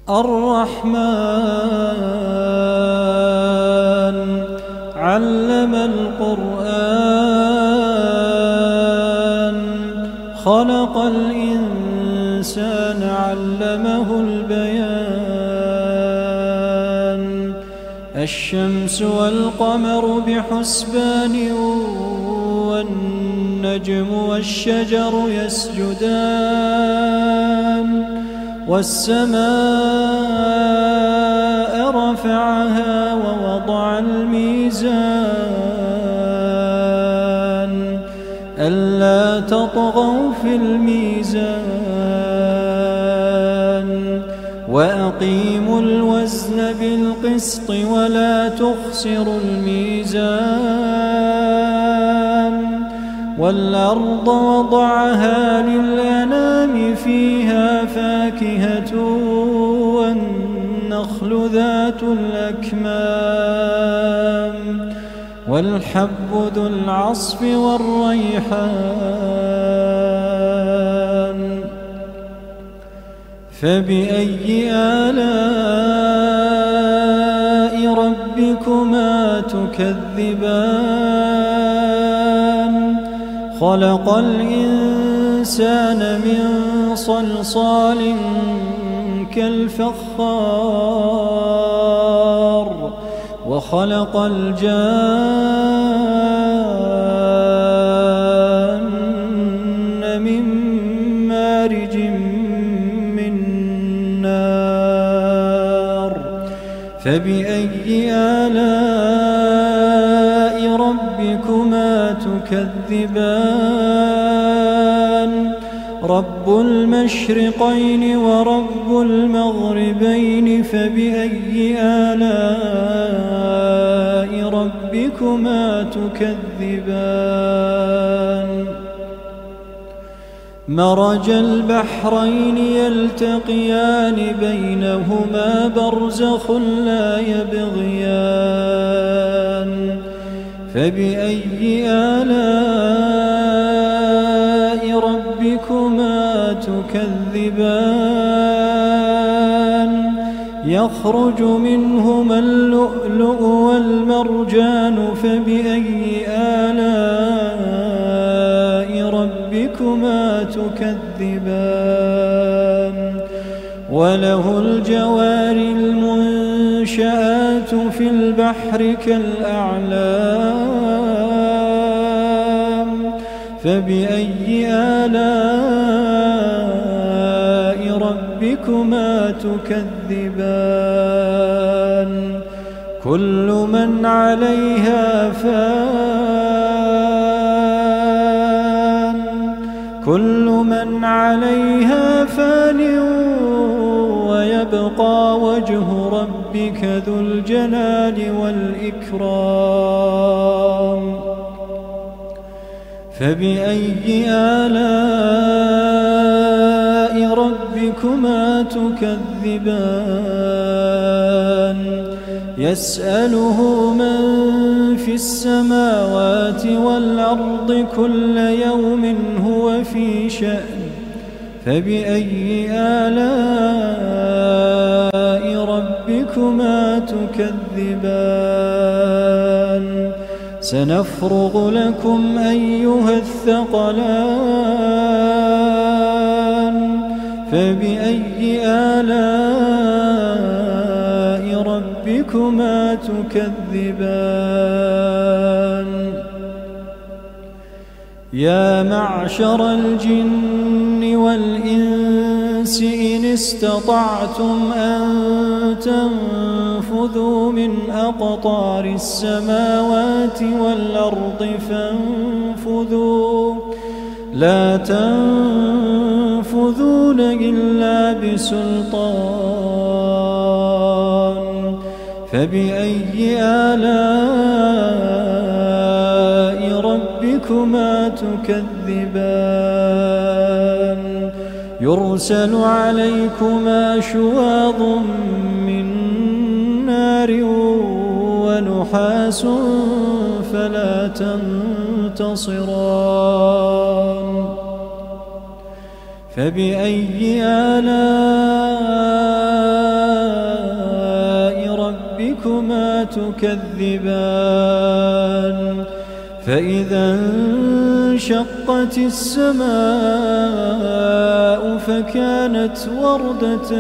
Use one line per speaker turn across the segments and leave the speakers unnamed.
الرحمن علم القرآن خلق الإنسان علمه البيان الشمس والقمر بحسبان والنجم والشجر يسجدان والسماء رفعها ووضع الميزان ألا تطغوا في الميزان وأقيموا الوزن بالقسط ولا تخسروا الميزان والأرض وضعها للأنام فيها فاكهة والنخل ذات الأكمام والحب ذو العصف والريحان فبأي آلاء ربكما تكذبان خلق الإنسان من صلصال كالفخار وخلق الجان من مارج من نار فبأي آلاء ربكما تكذبان رب المشرقين ورب المغربين فبأي آلاء ربكما تكذبان مرج البحرين يلتقيان بينهما برزخ لا يبغيان فبأي آلاء ربكما تكذبان يخرج منهما اللؤلؤ والمرجان فبأي آلاء ربكما تكذبان وله الجوار المنشآت في البحر كالأعلام فبأي آلاء ربكما تكذبان كل من عليها فان ويبقى وجه ربك ذو الجلال والإكرام فبأي آلاء ربكما تكذبان يسأله من في السماوات والأرض كل يوم هو في شأن فبأي آلاء ربكما تكذبان سنفرغ لكم أيها الثقلان فبأي آلاء ربكما تكذبان يا معشر الجن والإنس إن استطعتم أن تنفذوا من أقطار السماوات والأرض فانفذوا لا تنفذون إلا بسلطان فبأي آلاء ربكما تكذبان يرسل عليكما شواظ من نار ونحاس فلا تنتصران فبأي آلاء تكذبان فإذا انشقت السماء فكانت وردة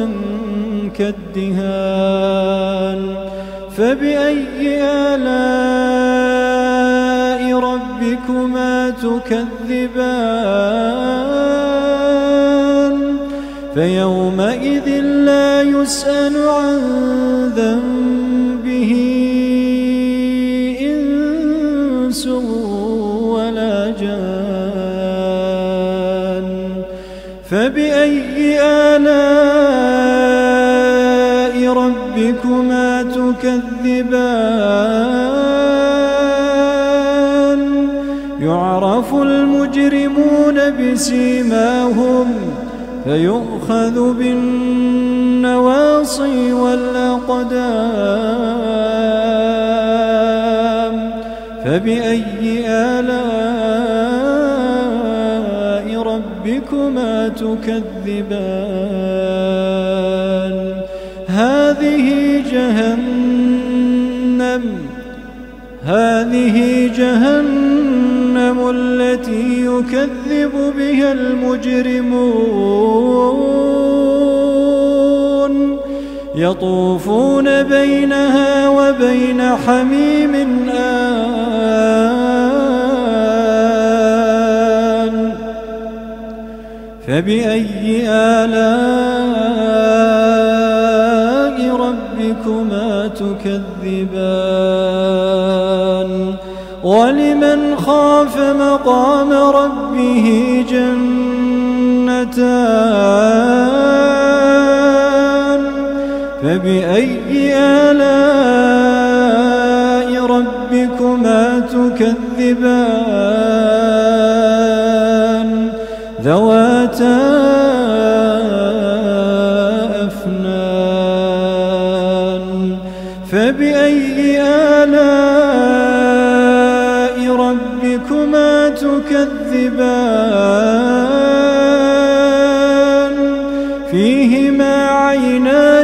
كالدهان فبأي آلاء ربكما تكذبان فيومئذ لا يسأل عن ذنبه إنس ولا جان فبأي آلاء ربكما تكذبان يعرف المجرمون بسيماهم فيؤخذ بالنواصي والأقدام فبأي آلاء ربكما تكذبان هذه جهنم التي يكذب بها المجرمون يطوفون بينها وبين حميم آن فبأي آلاء ربكما تكذبان ولمن خاف مقام ربه جنتان فبأي آلاء ربكما تكذبان ذواتا أفنان فبأي آلاء ربكما تكذبان فيهما عينان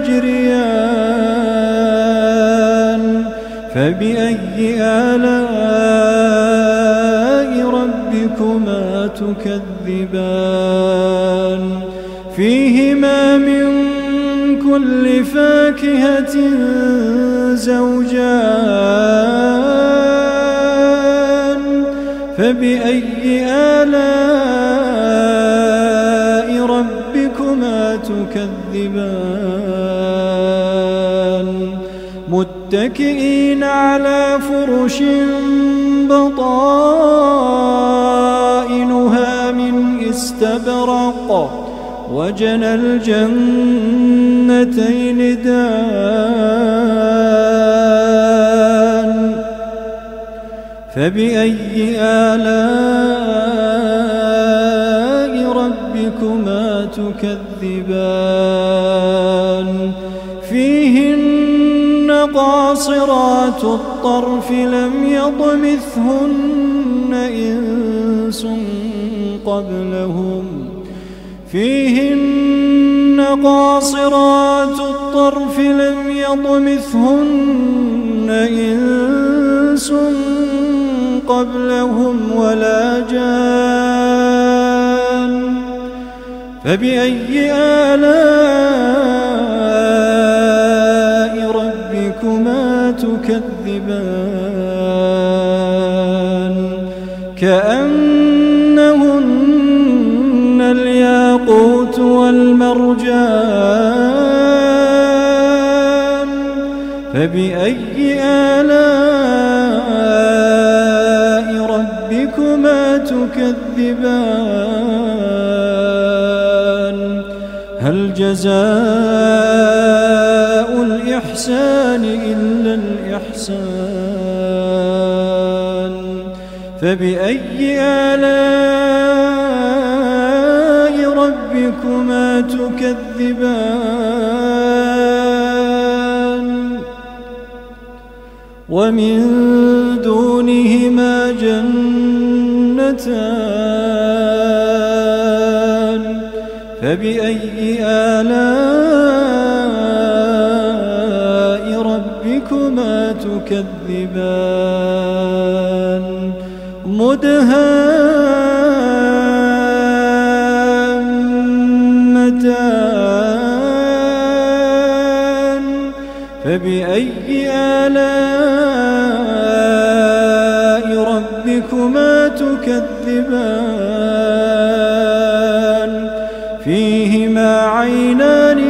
تجريان فبأي آلاء ربكما تكذبان فيهما من كل فاكهة زوجان فبأي آلاء ربكما تكذبان متكئين على فرش بطائنها من استبرق وجنى الجنتين دان فبأي آلاء ربكما تكذبان فيهن قاصرات الطرف لم يطمثهن إنس قبلهم فيهن قاصرات الطرف لم يطمثهن إنس قبلهم ولا جان فبأي آلاء ربكما تكذبان كأنهن الياقوت والمرجان فبأي آلاء ربكما تكذبان هل جزاء الإحسان إلا الإحسان فبأي آلاء ربكما تكذبان ومن دونهما جنتان فبأي آلاء ربكما تكذبان مدهامتان فبأي آلاء ربكما تكذبان فيهما عينان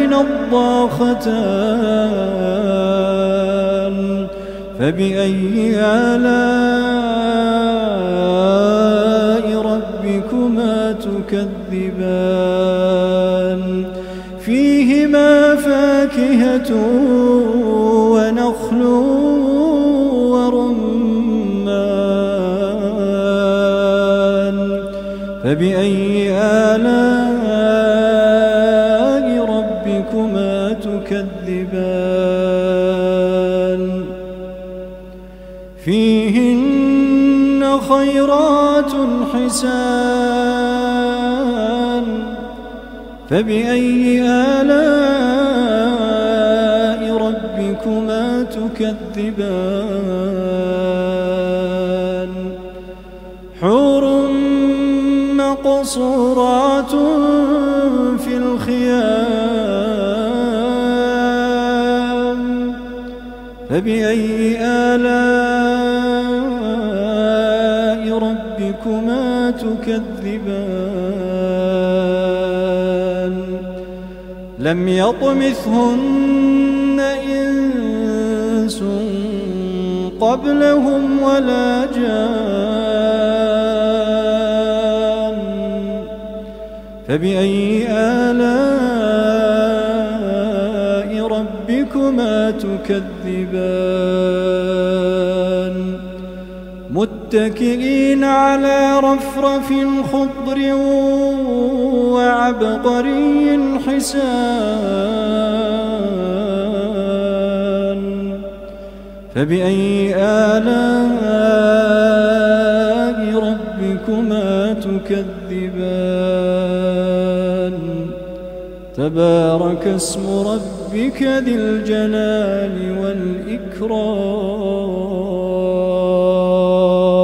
نضاختان فبأي آلاء ربكما تكذبان فيهما فاكهة ونخل ورمان فبأي آلاء ربكما تكذبان فيهن خيرات حسان فبأي آلاء ربكما تكذبان حور مقصورات في الخيام فبأي آلاء ربكما تكذبان لم يطمثهن إنس قبلهم ولا جان فبأي آلاء ربكما تكذبان متكئين على رفرف خضر وعبقري حسان فبأي آلاء ربكما تكذبان تبارك اسم ربك ذي الجلال والإكرام